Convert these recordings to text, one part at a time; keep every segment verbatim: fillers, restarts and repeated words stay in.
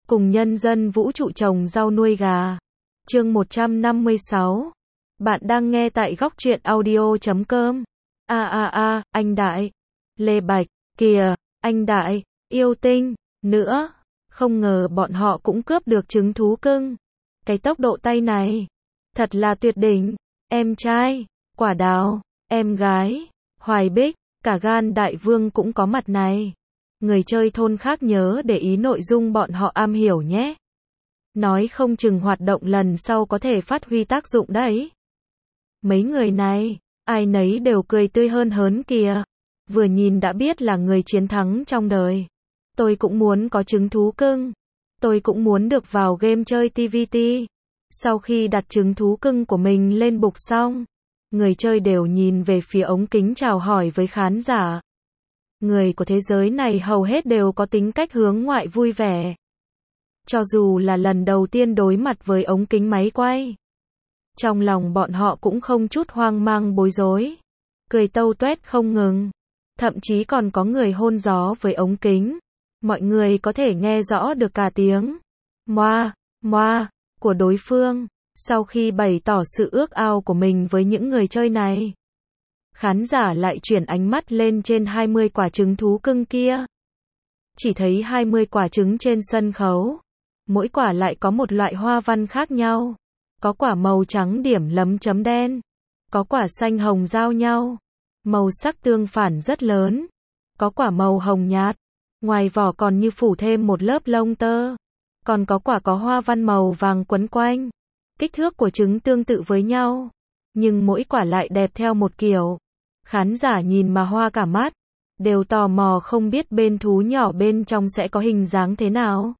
Cùng nhân dân vũ trụ trồng rau nuôi gà. Chương một trăm năm mươi sáu. Bạn đang nghe tại góc truyện audio chấm com. A a a, anh Đại. Lê Bạch, kìa, anh Đại, yêu tinh, nữa. Không ngờ bọn họ cũng cướp được trứng thú cưng. Cái tốc độ tay này, thật là tuyệt đỉnh. Em trai, Quả Đào, em gái, Hoài Bích, cả Gan Đại Vương cũng có mặt này. Người chơi thôn khác nhớ để ý nội dung bọn họ am hiểu nhé. Nói không chừng hoạt động lần sau có thể phát huy tác dụng đấy. Mấy người này, ai nấy đều cười tươi hơn hớn kìa. Vừa nhìn đã biết là người chiến thắng trong đời. Tôi cũng muốn có trứng thú cưng. Tôi cũng muốn được vào game chơi tê vê tê. Sau khi đặt trứng thú cưng của mình lên bục xong, người chơi đều nhìn về phía ống kính chào hỏi với khán giả. Người của thế giới này hầu hết đều có tính cách hướng ngoại vui vẻ. Cho dù là lần đầu tiên đối mặt với ống kính máy quay, trong lòng bọn họ cũng không chút hoang mang bối rối. Cười tâu tuét không ngừng. Thậm chí còn có người hôn gió với ống kính. Mọi người có thể nghe rõ được cả tiếng moa, moa của đối phương. Sau khi bày tỏ sự ước ao của mình với những người chơi này, khán giả lại chuyển ánh mắt lên trên hai mươi quả trứng thú cưng kia. Chỉ thấy hai mươi quả trứng trên sân khấu. Mỗi quả lại có một loại hoa văn khác nhau. Có quả màu trắng điểm lấm chấm đen. Có quả xanh hồng giao nhau. Màu sắc tương phản rất lớn. Có quả màu hồng nhạt. Ngoài vỏ còn như phủ thêm một lớp lông tơ. Còn có quả có hoa văn màu vàng quấn quanh. Kích thước của trứng tương tự với nhau. Nhưng mỗi quả lại đẹp theo một kiểu. Khán giả nhìn mà hoa cả mắt. Đều tò mò không biết bên thú nhỏ bên trong sẽ có hình dáng thế nào.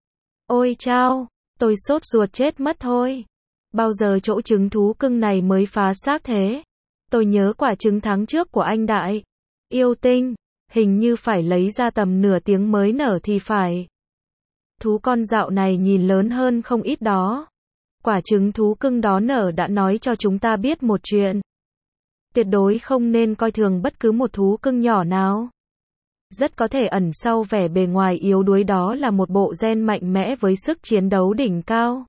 Ôi chao, tôi sốt ruột chết mất thôi. Bao giờ chỗ trứng thú cưng này mới phá xác thế? Tôi nhớ quả trứng tháng trước của anh Đại. Yêu tinh, hình như phải lấy ra tầm nửa tiếng mới nở thì phải. Thú con dạo này nhìn lớn hơn không ít đó. Quả trứng thú cưng đó nở đã nói cho chúng ta biết một chuyện. Tuyệt đối không nên coi thường bất cứ một thú cưng nhỏ nào. Rất có thể ẩn sau vẻ bề ngoài yếu đuối đó là một bộ gen mạnh mẽ với sức chiến đấu đỉnh cao.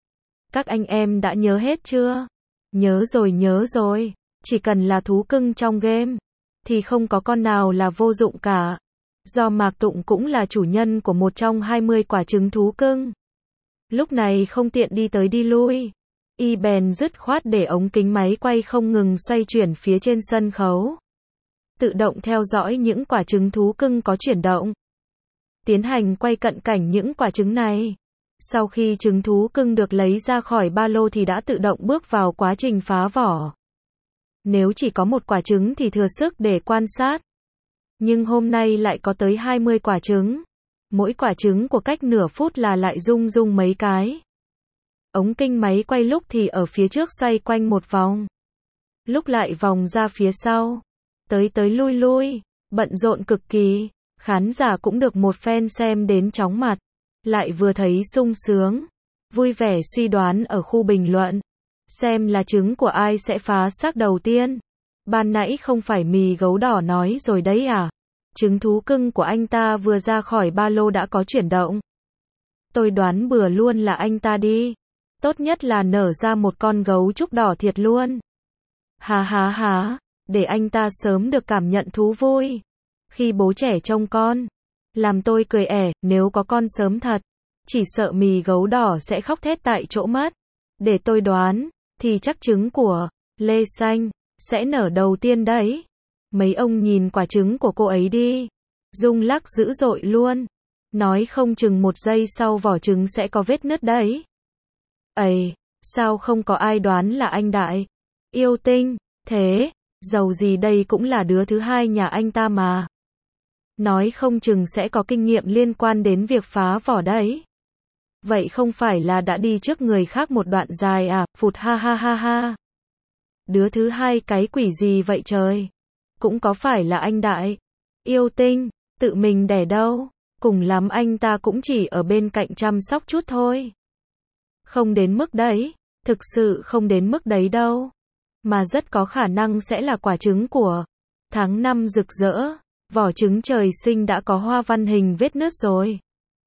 Các anh em đã nhớ hết chưa? Nhớ rồi nhớ rồi. Chỉ cần là thú cưng trong game, thì không có con nào là vô dụng cả. Do Mạc Tụng cũng là chủ nhân của một trong hai mươi quả trứng thú cưng. Lúc này không tiện đi tới đi lui. Y bèn dứt khoát để ống kính máy quay không ngừng xoay chuyển phía trên sân khấu. Tự động theo dõi những quả trứng thú cưng có chuyển động. Tiến hành quay cận cảnh những quả trứng này. Sau khi trứng thú cưng được lấy ra khỏi ba lô thì đã tự động bước vào quá trình phá vỏ. Nếu chỉ có một quả trứng thì thừa sức để quan sát. Nhưng hôm nay lại có tới hai mươi quả trứng. Mỗi quả trứng của cách nửa phút là lại rung rung mấy cái. Ống kinh máy quay lúc thì ở phía trước xoay quanh một vòng. Lúc lại vòng ra phía sau. Tới tới lui lui. Bận rộn cực kỳ. Khán giả cũng được một phen xem đến chóng mặt. Lại vừa thấy sung sướng. Vui vẻ suy đoán ở khu bình luận. Xem là trứng của ai sẽ phá xác đầu tiên. Ban nãy không phải mì gấu đỏ nói rồi đấy à? Trứng thú cưng của anh ta vừa ra khỏi ba lô đã có chuyển động. Tôi đoán bừa luôn là anh ta đi. Tốt nhất là nở ra một con gấu trúc đỏ thiệt luôn. Hà hà hà, để anh ta sớm được cảm nhận thú vui. Khi bố trẻ trông con, làm tôi cười ẻ, nếu có con sớm thật, chỉ sợ mì gấu đỏ sẽ khóc thét tại chỗ mất. Để tôi đoán, thì chắc trứng của Lê Xanh sẽ nở đầu tiên đấy. Mấy ông nhìn quả trứng của cô ấy đi. Rung lắc dữ dội luôn. Nói không chừng một giây sau vỏ trứng sẽ có vết nứt đấy. Ây, sao không có ai đoán là anh Đại? Yêu tinh, thế, dầu gì đây cũng là đứa thứ hai nhà anh ta mà. Nói không chừng sẽ có kinh nghiệm liên quan đến việc phá vỏ đấy. Vậy không phải là đã đi trước người khác một đoạn dài à, phụt ha ha ha ha. Đứa thứ hai cái quỷ gì vậy trời? Cũng có phải là anh Đại? Yêu tinh, tự mình đẻ đâu? Cùng lắm anh ta cũng chỉ ở bên cạnh chăm sóc chút thôi. Không đến mức đấy, thực sự không đến mức đấy đâu. Mà rất có khả năng sẽ là quả trứng của tháng năm rực rỡ. Vỏ trứng trời sinh đã có hoa văn hình vết nứt rồi.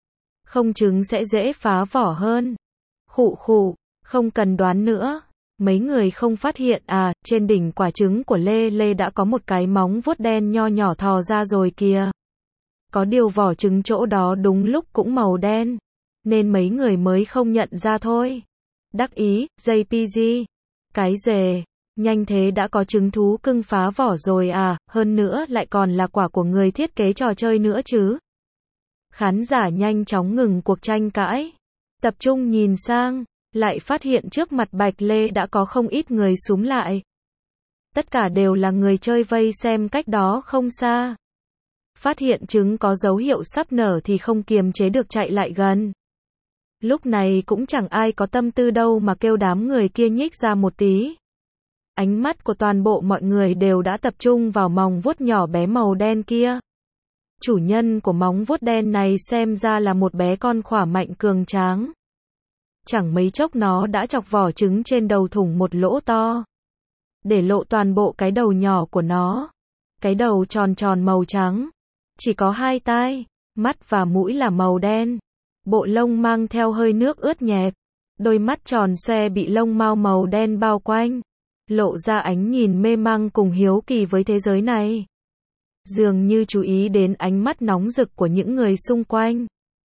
không trứng sẽ dễ phá vỏ hơn. Khụ khụ, không cần đoán nữa. Mấy người không phát hiện à, trên đỉnh quả trứng của Lê Lê đã có một cái móng vuốt đen nho nhỏ thò ra rồi kìa. Có điều vỏ trứng chỗ đó đúng lúc cũng màu đen, nên mấy người mới không nhận ra thôi. Đắc ý, gi pê giê. Cái dề, nhanh thế đã có trứng thú cưng phá vỏ rồi à, hơn nữa lại còn là quả của người thiết kế trò chơi nữa chứ. Khán giả nhanh chóng ngừng cuộc tranh cãi, tập trung nhìn sang, lại phát hiện trước mặt Bạch Lê đã có không ít người xúm lại. Tất cả đều là người chơi vây xem cách đó không xa. Phát hiện trứng có dấu hiệu sắp nở thì không kiềm chế được chạy lại gần. Lúc này cũng chẳng ai có tâm tư đâu mà kêu đám người kia nhích ra một tí. Ánh mắt của toàn bộ mọi người đều đã tập trung vào móng vuốt nhỏ bé màu đen kia. Chủ nhân của móng vuốt đen này xem ra là một bé con khỏe mạnh cường tráng. Chẳng mấy chốc nó đã chọc vỏ trứng trên đầu thủng một lỗ to, để lộ toàn bộ cái đầu nhỏ của nó. Cái đầu tròn tròn màu trắng, chỉ có hai tai, mắt và mũi là màu đen. Bộ lông mang theo hơi nước ướt nhẹp, đôi mắt tròn xoe bị lông mao màu đen bao quanh, lộ ra ánh nhìn mê mang cùng hiếu kỳ với thế giới này. Dường như chú ý đến ánh mắt nóng rực của những người xung quanh.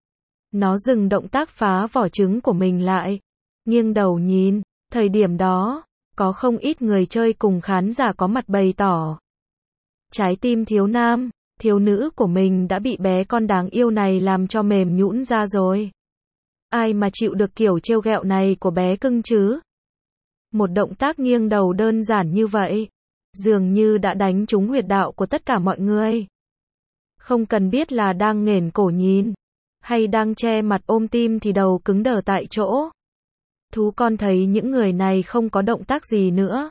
Nó dừng động tác phá vỏ trứng của mình lại, nghiêng đầu nhìn. Thời điểm đó, có không ít người chơi cùng khán giả có mặt bày tỏ. Trái tim thiếu nam, thiếu nữ của mình đã bị bé con đáng yêu này làm cho mềm nhũn ra rồi. Ai mà chịu được kiểu trêu ghẹo này của bé cưng chứ? Một động tác nghiêng đầu đơn giản như vậy, dường như đã đánh trúng huyệt đạo của tất cả mọi người. Không cần biết là đang nghển cổ nhìn, hay đang che mặt ôm tim thì đầu cứng đờ tại chỗ. Thú con thấy những người này không có động tác gì nữa,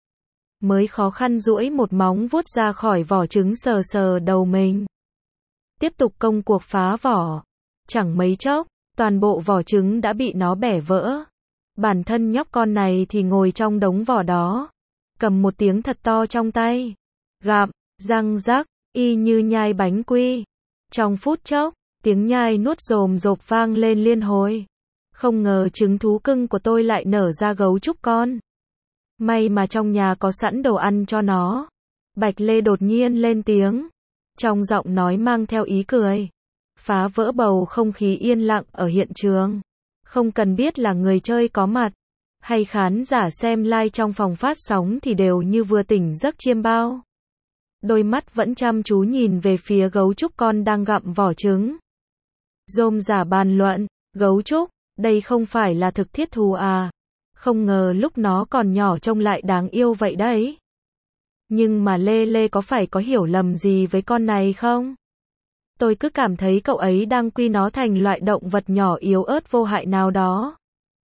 mới khó khăn duỗi một móng vuốt ra khỏi vỏ trứng sờ sờ đầu mình. Tiếp tục công cuộc phá vỏ. Chẳng mấy chốc, toàn bộ vỏ trứng đã bị nó bẻ vỡ. Bản thân nhóc con này thì ngồi trong đống vỏ đó, cầm một tiếng thật to trong tay, gặm, răng rắc, y như nhai bánh quy. Trong phút chốc, tiếng nhai nuốt rồm rộp vang lên liên hồi. Không ngờ trứng thú cưng của tôi lại nở ra gấu trúc con. May mà trong nhà có sẵn đồ ăn cho nó. Bạch Lê đột nhiên lên tiếng, trong giọng nói mang theo ý cười, phá vỡ bầu không khí yên lặng ở hiện trường. Không cần biết là người chơi có mặt, hay khán giả xem live trong phòng phát sóng thì đều như vừa tỉnh giấc chiêm bao. Đôi mắt vẫn chăm chú nhìn về phía gấu trúc con đang gặm vỏ trứng. Rôm rả bàn luận, gấu trúc, đây không phải là thực thiết thù à? Không ngờ lúc nó còn nhỏ trông lại đáng yêu vậy đấy. Nhưng mà Lê Lê có phải có hiểu lầm gì với con này không? Tôi cứ cảm thấy cậu ấy đang quy nó thành loại động vật nhỏ yếu ớt vô hại nào đó.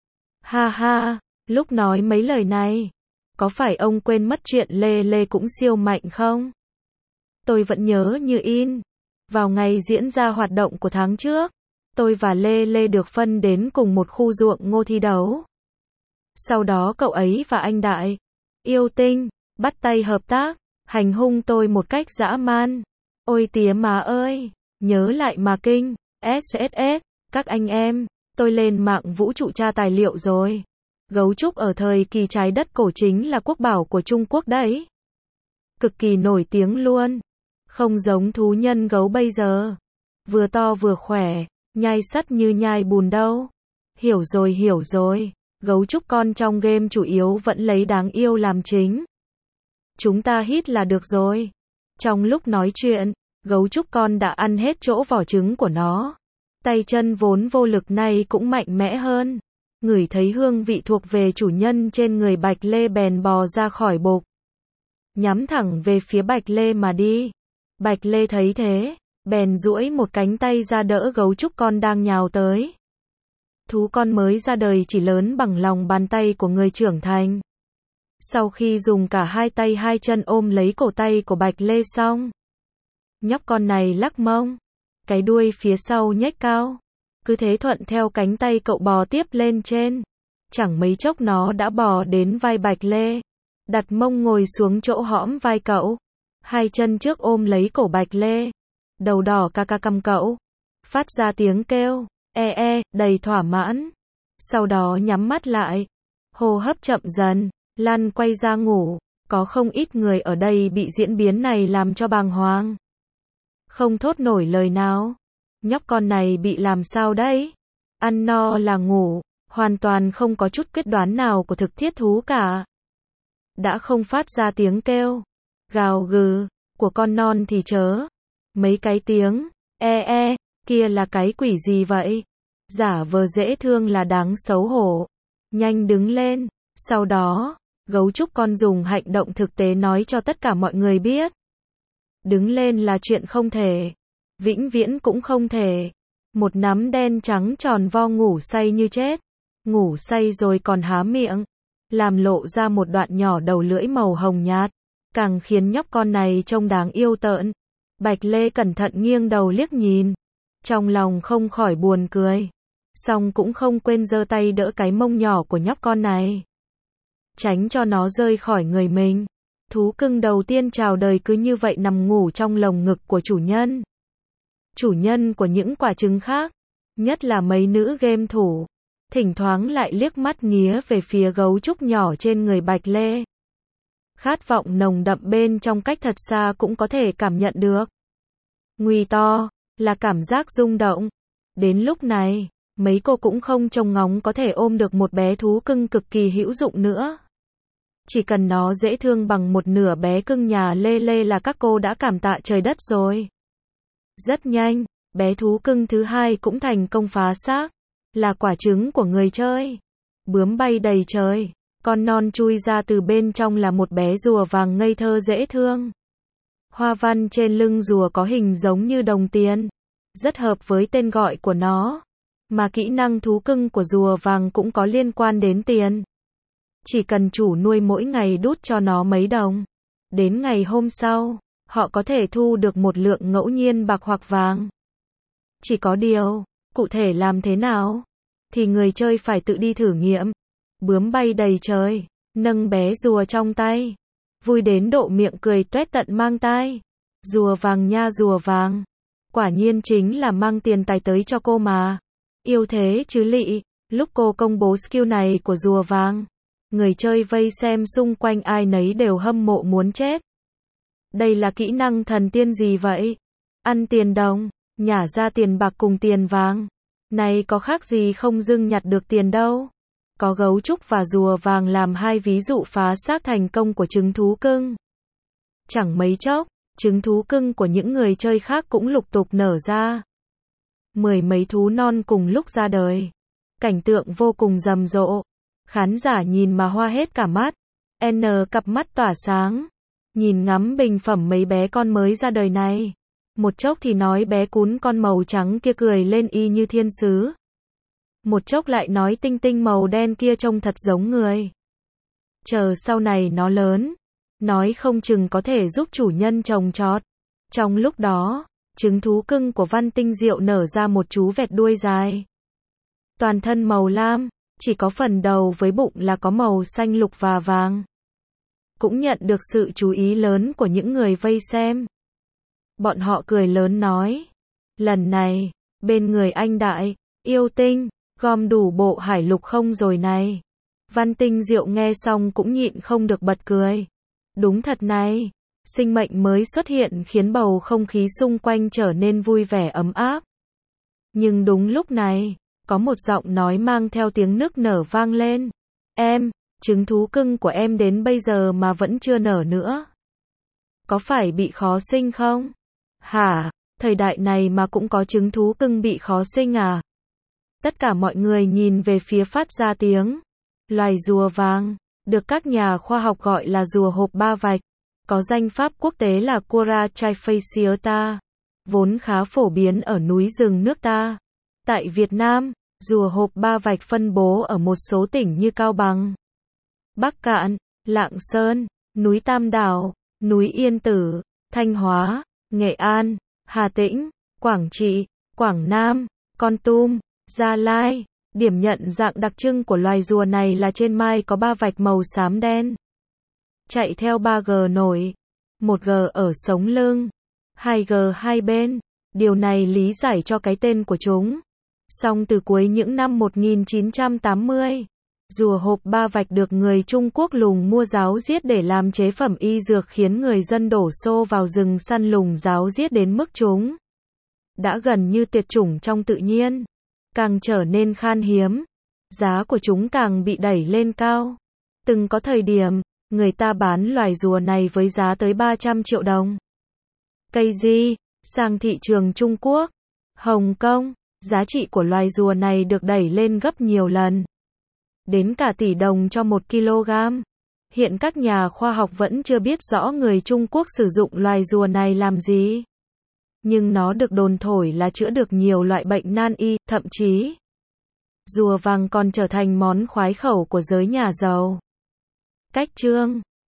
Ha ha, lúc nói mấy lời này, có phải ông quên mất chuyện Lê Lê cũng siêu mạnh không? Tôi vẫn nhớ như in. Vào ngày diễn ra hoạt động của tháng trước, tôi và Lê Lê được phân đến cùng một khu ruộng ngô thi đấu. Sau đó cậu ấy và anh Đại, yêu tinh, bắt tay hợp tác, hành hung tôi một cách dã man. Ôi tía má ơi, nhớ lại mà kinh. ét ét ét, các anh em, tôi lên mạng vũ trụ tra tài liệu rồi. Gấu trúc ở thời kỳ trái đất cổ chính là quốc bảo của Trung Quốc đấy. Cực kỳ nổi tiếng luôn. Không giống thú nhân gấu bây giờ. Vừa to vừa khỏe, nhai sắt như nhai bùn đâu. Hiểu rồi hiểu rồi. Gấu trúc con trong game chủ yếu vẫn lấy đáng yêu làm chính. Chúng ta hít là được rồi. Trong lúc nói chuyện, gấu trúc con đã ăn hết chỗ vỏ trứng của nó. Tay chân vốn vô lực này cũng mạnh mẽ hơn. Ngửi thấy hương vị thuộc về chủ nhân trên người Bạch Lê bèn bò ra khỏi bục, nhắm thẳng về phía Bạch Lê mà đi. Bạch Lê thấy thế, bèn duỗi một cánh tay ra đỡ gấu trúc con đang nhào tới. Thú con mới ra đời chỉ lớn bằng lòng bàn tay của người trưởng thành. Sau khi dùng cả hai tay hai chân ôm lấy cổ tay của Bạch Lê xong, nhóc con này lắc mông, cái đuôi phía sau nhếch cao, cứ thế thuận theo cánh tay cậu bò tiếp lên trên. Chẳng mấy chốc nó đã bò đến vai Bạch Lê, đặt mông ngồi xuống chỗ hõm vai cậu, hai chân trước ôm lấy cổ Bạch Lê, đầu đỏ ca ca căm cậu, phát ra tiếng kêu, e e, đầy thỏa mãn. Sau đó nhắm mắt lại, hô hấp chậm dần, lăn quay ra ngủ. Có không ít người ở đây bị diễn biến này làm cho bàng hoàng. Không thốt nổi lời nào. Nhóc con này bị làm sao đấy? Ăn no là ngủ, hoàn toàn không có chút quyết đoán nào của thực thiết thú cả. Đã không phát ra tiếng kêu, gào gừ, của con non thì chớ. Mấy cái tiếng, e e, kia là cái quỷ gì vậy? Giả vờ dễ thương là đáng xấu hổ. Nhanh đứng lên, sau đó, gấu trúc con dùng hành động thực tế nói cho tất cả mọi người biết. Đứng lên là chuyện không thể. Vĩnh viễn cũng không thể. Một nắm đen trắng tròn vo ngủ say như chết. Ngủ say rồi còn há miệng. Làm lộ ra một đoạn nhỏ đầu lưỡi màu hồng nhạt. Càng khiến nhóc con này trông đáng yêu tợn. Bạch Lê cẩn thận nghiêng đầu liếc nhìn. Trong lòng không khỏi buồn cười. Xong cũng không quên giơ tay đỡ cái mông nhỏ của nhóc con này. Tránh cho nó rơi khỏi người mình. Thú cưng đầu tiên chào đời cứ như vậy nằm ngủ trong lồng ngực của chủ nhân. Chủ nhân của những quả trứng khác, nhất là mấy nữ game thủ, thỉnh thoảng lại liếc mắt nghía về phía gấu trúc nhỏ trên người Bạch Lê. Khát vọng nồng đậm bên trong cách thật xa cũng có thể cảm nhận được. Nguy to, là cảm giác rung động. Đến lúc này, mấy cô cũng không trông ngóng có thể ôm được một bé thú cưng cực kỳ hữu dụng nữa. Chỉ cần nó dễ thương bằng một nửa bé cưng nhà Lê Lê là các cô đã cảm tạ trời đất rồi. Rất nhanh, bé thú cưng thứ hai cũng thành công phá xác, là quả trứng của người chơi. Bướm bay đầy trời, con non chui ra từ bên trong là một bé rùa vàng ngây thơ dễ thương. Hoa văn trên lưng rùa có hình giống như đồng tiền, rất hợp với tên gọi của nó. Mà kỹ năng thú cưng của rùa vàng cũng có liên quan đến tiền. Chỉ cần chủ nuôi mỗi ngày đút cho nó mấy đồng. Đến ngày hôm sau, họ có thể thu được một lượng ngẫu nhiên bạc hoặc vàng. Chỉ có điều, cụ thể làm thế nào? Thì người chơi phải tự đi thử nghiệm. Bướm bay đầy trời, nâng bé rùa trong tay. Vui đến độ miệng cười toét tận mang tai. Rùa vàng nha rùa vàng. Quả nhiên chính là mang tiền tài tới cho cô mà. Yêu thế chứ lị. Lúc cô công bố skill này của rùa vàng, người chơi vây xem xung quanh ai nấy đều hâm mộ muốn chết. Đây là kỹ năng thần tiên gì vậy? Ăn tiền đồng, nhả ra tiền bạc cùng tiền vàng. Này có khác gì không dưng nhặt được tiền đâu. Có gấu trúc và rùa vàng làm hai ví dụ phá xác thành công của trứng thú cưng. Chẳng mấy chốc, trứng thú cưng của những người chơi khác cũng lục tục nở ra. Mười mấy thú non cùng lúc ra đời. Cảnh tượng vô cùng rầm rộ. Khán giả nhìn mà hoa hết cả mắt. N cặp mắt tỏa sáng. Nhìn ngắm bình phẩm mấy bé con mới ra đời này. Một chốc thì nói bé cún con màu trắng kia cười lên y như thiên sứ. Một chốc lại nói tinh tinh màu đen kia trông thật giống người. Chờ sau này nó lớn, nói không chừng có thể giúp chủ nhân trồng trọt. Trong lúc đó, trứng thú cưng của Văn Tinh Diệu nở ra một chú vẹt đuôi dài. Toàn thân màu lam, chỉ có phần đầu với bụng là có màu xanh lục và vàng. Cũng nhận được sự chú ý lớn của những người vây xem. Bọn họ cười lớn nói, lần này, bên người anh Đại, yêu tinh, gom đủ bộ hải lục không rồi này. Văn Tinh Diệu nghe xong cũng nhịn không được bật cười. Đúng thật này, sinh mệnh mới xuất hiện khiến bầu không khí xung quanh trở nên vui vẻ ấm áp. Nhưng đúng lúc này, có một giọng nói mang theo tiếng nức nở vang lên. Em, trứng thú cưng của em đến bây giờ mà vẫn chưa nở nữa. Có phải bị khó sinh không? Hả, thời đại này mà cũng có trứng thú cưng bị khó sinh à? Tất cả mọi người nhìn về phía phát ra tiếng. Loài rùa vàng, được các nhà khoa học gọi là rùa hộp ba vạch, có danh pháp quốc tế là Cora trifasciata, vốn khá phổ biến ở núi rừng nước ta. Tại Việt Nam, rùa hộp ba vạch phân bố ở một số tỉnh như Cao Bằng, Bắc Kạn, Lạng Sơn, núi Tam Đảo, núi Yên Tử, Thanh Hóa, Nghệ An, Hà Tĩnh, Quảng Trị, Quảng Nam, Kon Tum, Gia Lai. Điểm nhận dạng đặc trưng của loài rùa này là trên mai có ba vạch màu xám đen. Chạy theo ba G nổi. một G ở sống lưng. hai G hai bên. Điều này lý giải cho cái tên của chúng. Song từ cuối những năm một nghìn chín trăm tám mươi, rùa hộp ba vạch được người Trung Quốc lùng mua ráo riết để làm chế phẩm y dược khiến người dân đổ xô vào rừng săn lùng ráo riết đến mức chúng đã gần như tuyệt chủng trong tự nhiên, càng trở nên khan hiếm, giá của chúng càng bị đẩy lên cao. Từng có thời điểm, người ta bán loài rùa này với giá tới ba trăm triệu đồng. Cây di, sang thị trường Trung Quốc, Hồng Kông, giá trị của loài rùa này được đẩy lên gấp nhiều lần, đến cả tỷ đồng cho một kg. Hiện các nhà khoa học vẫn chưa biết rõ người Trung Quốc sử dụng loài rùa này làm gì. Nhưng nó được đồn thổi là chữa được nhiều loại bệnh nan y, thậm chí rùa vàng còn trở thành món khoái khẩu của giới nhà giàu. Cách chương